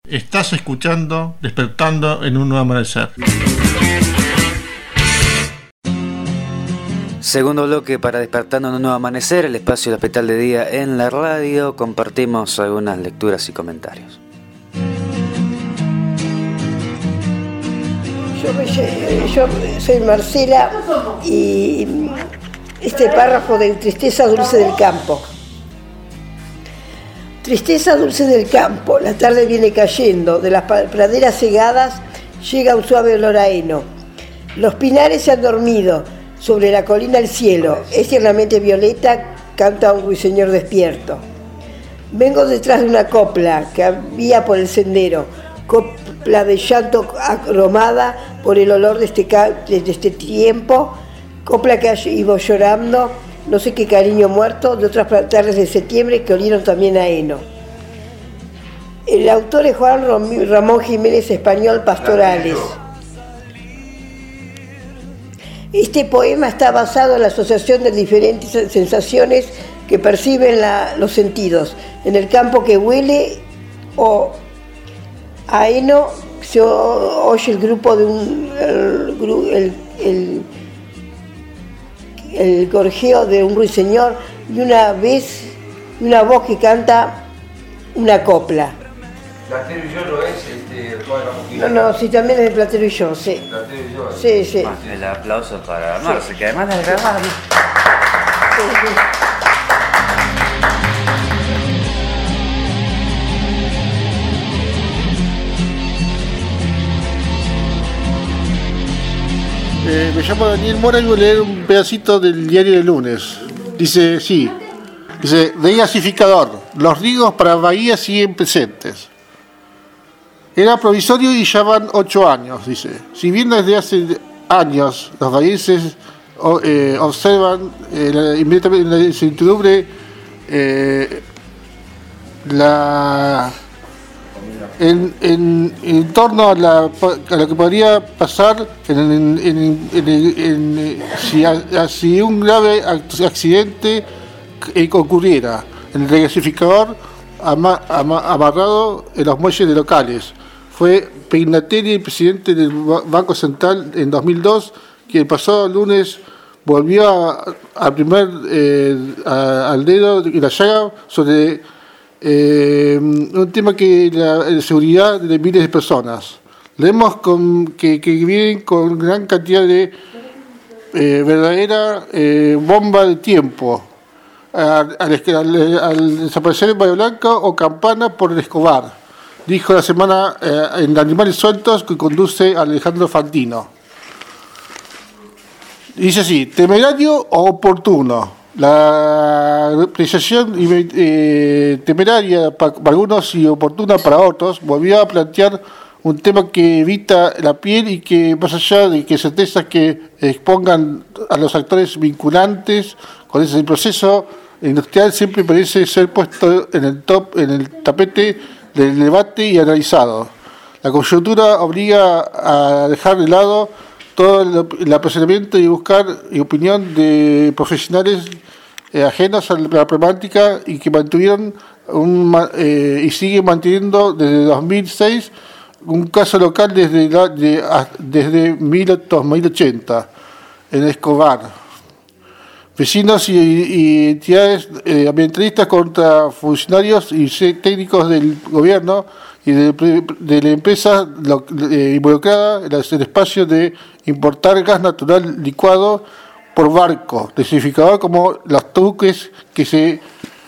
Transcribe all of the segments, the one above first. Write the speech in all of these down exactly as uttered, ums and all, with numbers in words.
Estás escuchando Despertando en un Nuevo Amanecer. Segundo bloque para Despertando en un Nuevo Amanecer, el espacio del Hospital de Día en la radio. Compartimos algunas lecturas y comentarios. Yo, me, yo soy Marcela y este párrafo de Tristeza dulce del campo. Tristeza dulce del campo, la tarde viene cayendo, de las praderas cegadas llega un suave olor a heno. Los pinares se han dormido, sobre la colina el cielo, es tiernamente violeta, canta un ruiseñor despierto. Vengo detrás de una copla que había por el sendero, copla de llanto aromada por el olor de este, de este tiempo, copla que iba llorando, no sé qué cariño muerto, de otras tardes de septiembre que olieron también a heno. El autor es Juan Ramón Jiménez Español Pastorales. Este poema está basado en la asociación de diferentes sensaciones que perciben la, los sentidos. En el campo que huele o a heno se oye el grupo de un el, el, el el gorjeo de un ruiseñor y una vez una voz que canta una copla. Platero y yo no es este Juan Ramón. No, no, sí, también es de Platero y yo, sí. Platero y yo. Sí, sí. Bueno, el aplauso para Marce, sí, que además la grabamos. Sí, sí. Eh, me llamo Daniel Mora y voy a leer un pedacito del diario de lunes. Dice, sí, dice, regasificador, los rigos para Bahía siguen presentes. Era provisorio y ya van ocho años, dice. Si bien desde hace años los bahienses eh, observan eh, la, inmediatamente la incertidumbre, eh, la... En, en, en torno a, la, a lo que podría pasar en, en, en, en, en, si, a, si un grave accidente ocurriera en el regasificador ama, ama, amarrado en los muelles de locales. Fue Pignatelli, el presidente del Banco Central en dos mil dos, que el pasado lunes volvió a, a primer eh, a, al dedo y la llaga sobre Eh, un tema que la, la seguridad de miles de personas. Leemos con, que, que vienen con gran cantidad de eh, verdadera eh, bomba de tiempo al, al, al, al desaparecer en Bahía Blanca o campana por el Escobar, dijo la semana eh, en Animales Sueltos que conduce Alejandro Fantino. Dice así, temerario o oportuno. La apreciación eh, temeraria para algunos y oportuna para otros volvió a plantear un tema que evita la piel y que, más allá de que certezas que expongan a los actores vinculantes con ese proceso industrial, siempre parece ser puesto en el top, en el tapete del debate y analizado. La coyuntura obliga a dejar de lado todo el apresuramiento y buscar y opinión de profesionales eh, ajenos a la problemática y que mantuvieron un, eh, y siguen manteniendo desde dos mil seis un caso local desde la, de, a, desde dos mil ochenta en Escobar. Vecinos y, y entidades eh, ambientalistas contra funcionarios y técnicos del gobierno y de, de la empresa lo, eh, involucrada en el espacio de importar gas natural licuado por barco, desificado como los buques que se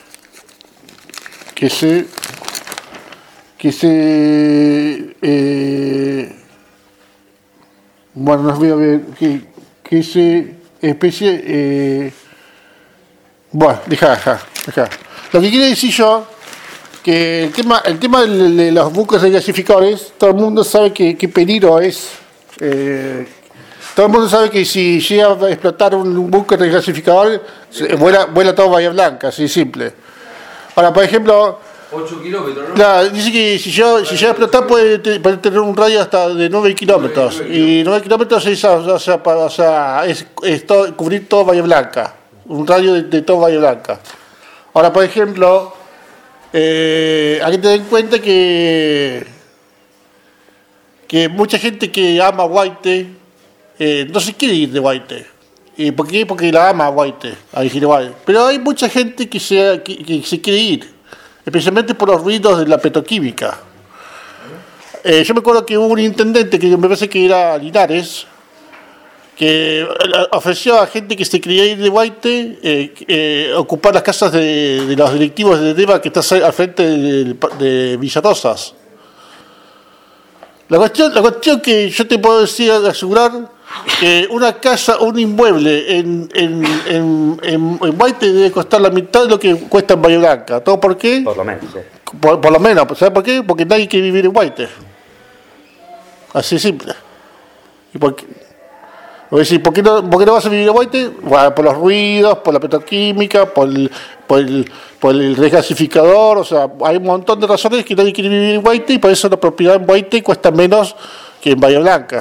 que se que se eh, bueno, no voy a ver que que se especie eh, bueno, deja, deja, deja. Lo que quiere decir yo que el tema, el tema de, de los buques regasificadores, todo el mundo sabe que, que peligro es. Eh, todo el mundo sabe que si llega a explotar un, un buque regasificador, se, vuela, vuela todo Bahía Blanca, así simple. Ahora, por ejemplo, ocho kilómetros, ¿no? Claro, dice que si llega, si llega a explotar puede, puede tener un radio hasta de nueve kilómetros. Y nueve kilómetros es, o sea, para, o sea, es, es todo, cubrir todo Bahía Blanca. Un radio de, de todo Bahía Blanca. Ahora, por ejemplo, eh, hay que tener en cuenta que que mucha gente que ama Guaite eh, no se quiere ir de Guaite. ¿Y por qué? Porque la ama Guaite, a Giroval. Pero hay mucha gente que se, que, que se quiere ir, especialmente por los ruidos de la petroquímica. Eh, yo me acuerdo que hubo un intendente, que me parece que era Linares, que ofreció a gente que se quería ir de Guaite eh, eh, ocupar las casas de, de los directivos de DEVA que está al frente de, de Villarrosas. La cuestión, la cuestión que yo te puedo decir, asegurar, que una casa o un inmueble en, en, en, en, en Guaite debe costar la mitad de lo que cuesta en Bahía Blanca. ¿Todo por qué? Por lo menos, sí. Por, por lo menos, ¿sabes por qué? Porque nadie quiere vivir en Guaite. Así simple. ¿Y por qué? Voy a decir, ¿por qué, no, ¿por qué no vas a vivir en Guaite? Bueno, por los ruidos, por la petroquímica, por el, por, el, por el regasificador, o sea, hay un montón de razones que nadie quiere vivir en Guaite y por eso la propiedad en Guaite cuesta menos que en Bahía Blanca.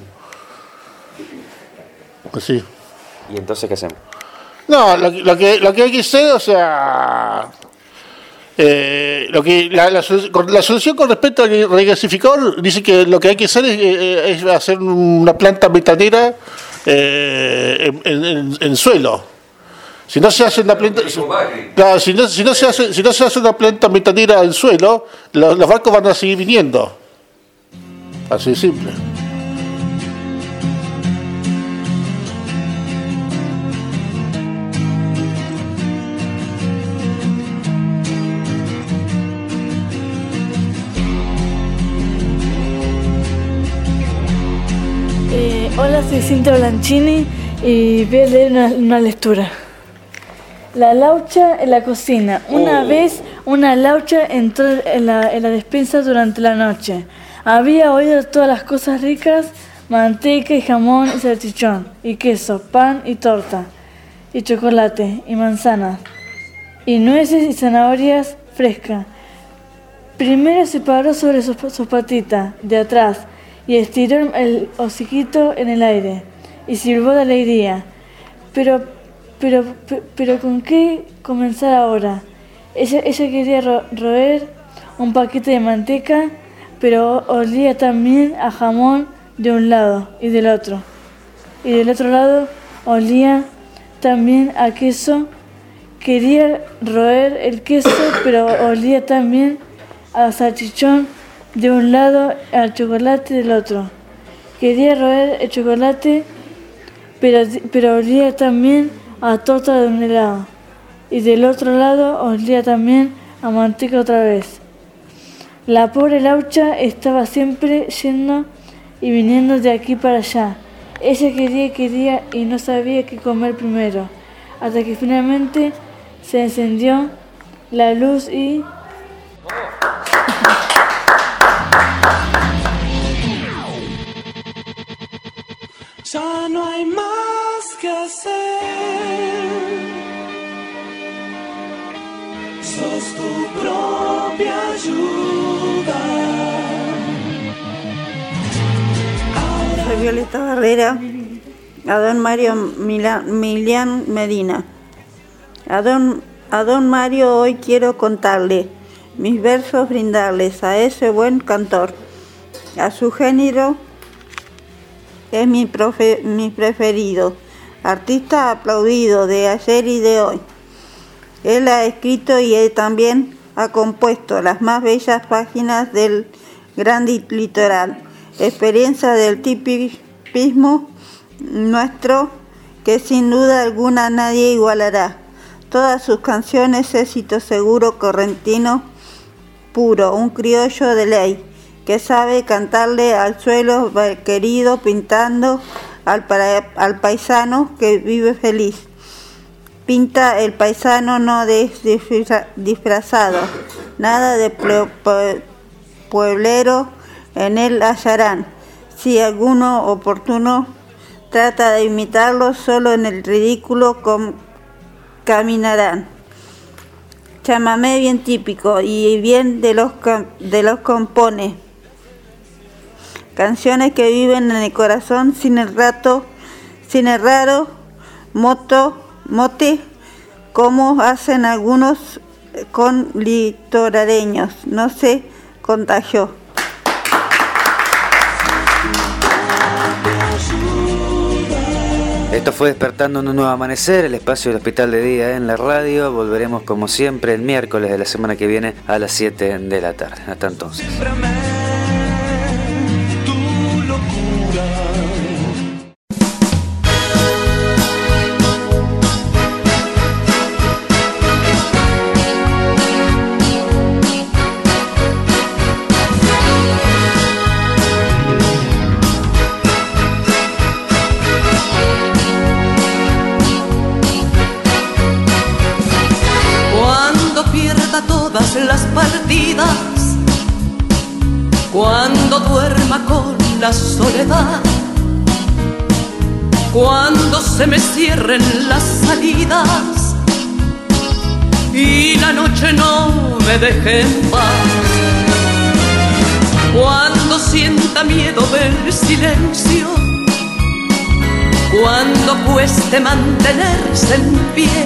Así. ¿Y entonces qué hacemos? No, lo, lo, que, lo que hay que hacer, o sea... Eh, lo que la, la, la solución con respecto al regasificador dice que lo que hay que hacer es, es hacer una planta metanera eh, en, en, en suelo. Si no se hace una planta, claro, si no, si no se hace, si no se hace una planta metanera en suelo, los, los barcos van a seguir viniendo. Así de simple. Hola, soy Cintia Blanchini y voy a leer una, una lectura. La laucha en la cocina. Una oh. vez una laucha entró en la, en la despensa durante la noche. Había oído todas las cosas ricas, manteca y jamón y salchichón, y queso, pan y torta, y chocolate y manzanas, y nueces y zanahorias frescas. Primero se paró sobre sus su patitas de atrás, y estiró el hociquito en el aire, y silbó de alegría. Pero, pero, pero, pero ¿con qué comenzar ahora? Ella, ella quería ro roer un paquete de manteca, pero olía también a jamón de un lado y del otro. Y del otro lado olía también a queso. Quería roer el queso, pero olía también a salchichón de un lado, al chocolate del otro. Quería roer el chocolate, pero, pero olía también a torta de un helado. Y del otro lado olía también a manteca otra vez. La pobre laucha estaba siempre yendo y viniendo de aquí para allá. Ella quería, quería y no sabía qué comer primero, hasta que finalmente se encendió la luz y... Ya no hay más que hacer. Sos tu propia ayuda. Soy Violeta Barrera, a don Mario Milán, Milián Medina. A don, a don Mario hoy quiero contarle mis versos, brindarles a ese buen cantor, a su género. Es mi, profe, mi preferido, artista aplaudido de ayer y de hoy. Él ha escrito y él también ha compuesto las más bellas páginas del gran litoral, experiencia del tipismo nuestro que sin duda alguna nadie igualará. Todas sus canciones éxito seguro, correntino puro, un criollo de ley, que sabe cantarle al suelo querido, pintando al, para, al paisano que vive feliz. Pinta el paisano no des, disfrazado, nada de pueblero en él hallarán. Si alguno oportuno trata de imitarlo, solo en el ridículo com, caminarán. Chamamé bien típico y bien de los, de los compone. Canciones que viven en el corazón sin el rato, sin el raro moto, mote, como hacen algunos con litorareños. No se contagió. Esto fue Despertando en un Nuevo Amanecer, el espacio del Hospital de Día en la radio. Volveremos como siempre el miércoles de la semana que viene a las siete de la tarde. Hasta entonces. Todas las partidas, cuando duerma con la soledad, cuando se me cierren las salidas y la noche no me deje en paz, cuando sienta miedo del silencio, cuando cueste mantenerse en pie,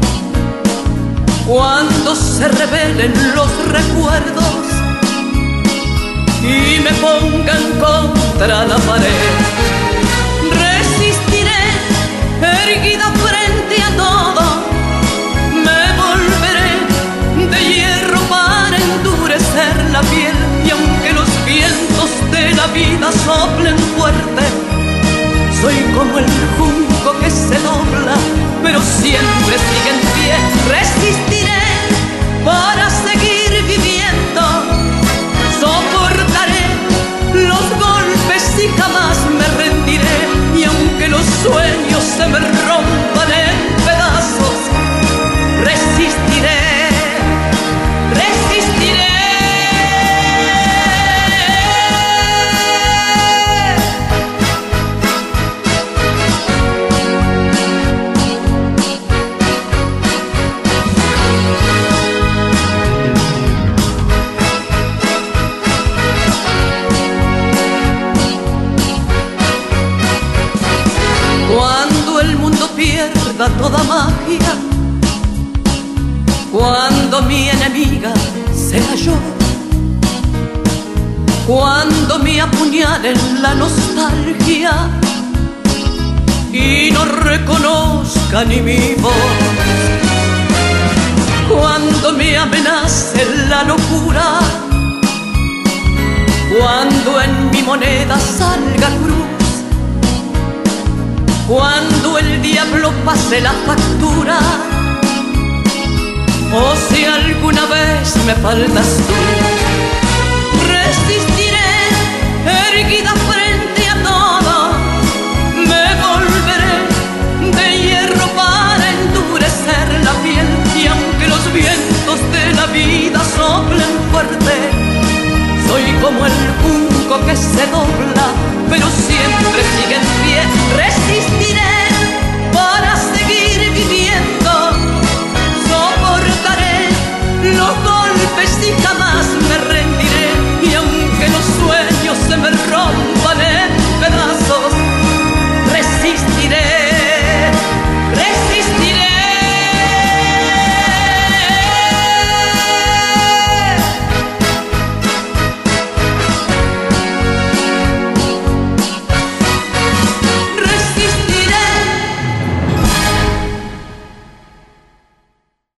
cuando se revelen los recuerdos y me pongan contra la pared, resistiré erguida frente a todo, me volveré de hierro para endurecer la piel, y aunque los vientos de la vida soplen fuerte, soy como el junco que se dobla, pero siempre sigue en pie. Resistiré para seguir viviendo, soportaré los golpes y jamás me rendiré. Y aunque los sueños se me rompan en pedazos, resistiré, resistiré. Pierda toda magia, cuando mi enemiga sea yo, cuando me apuñalen la nostalgia y no reconozca ni mi voz, cuando me amenace la locura, cuando en mi moneda salga cruz, cuando el diablo pase la factura, o si alguna vez me faltas tú, resistiré erguida frente a todo, me volveré de hierro para endurecer la piel, y aunque los vientos de la vida soplen fuerte, soy como el junco que se dobla, pero siempre sigue en pie. Resistiré para seguir viviendo, soportaré los golpes y jamás me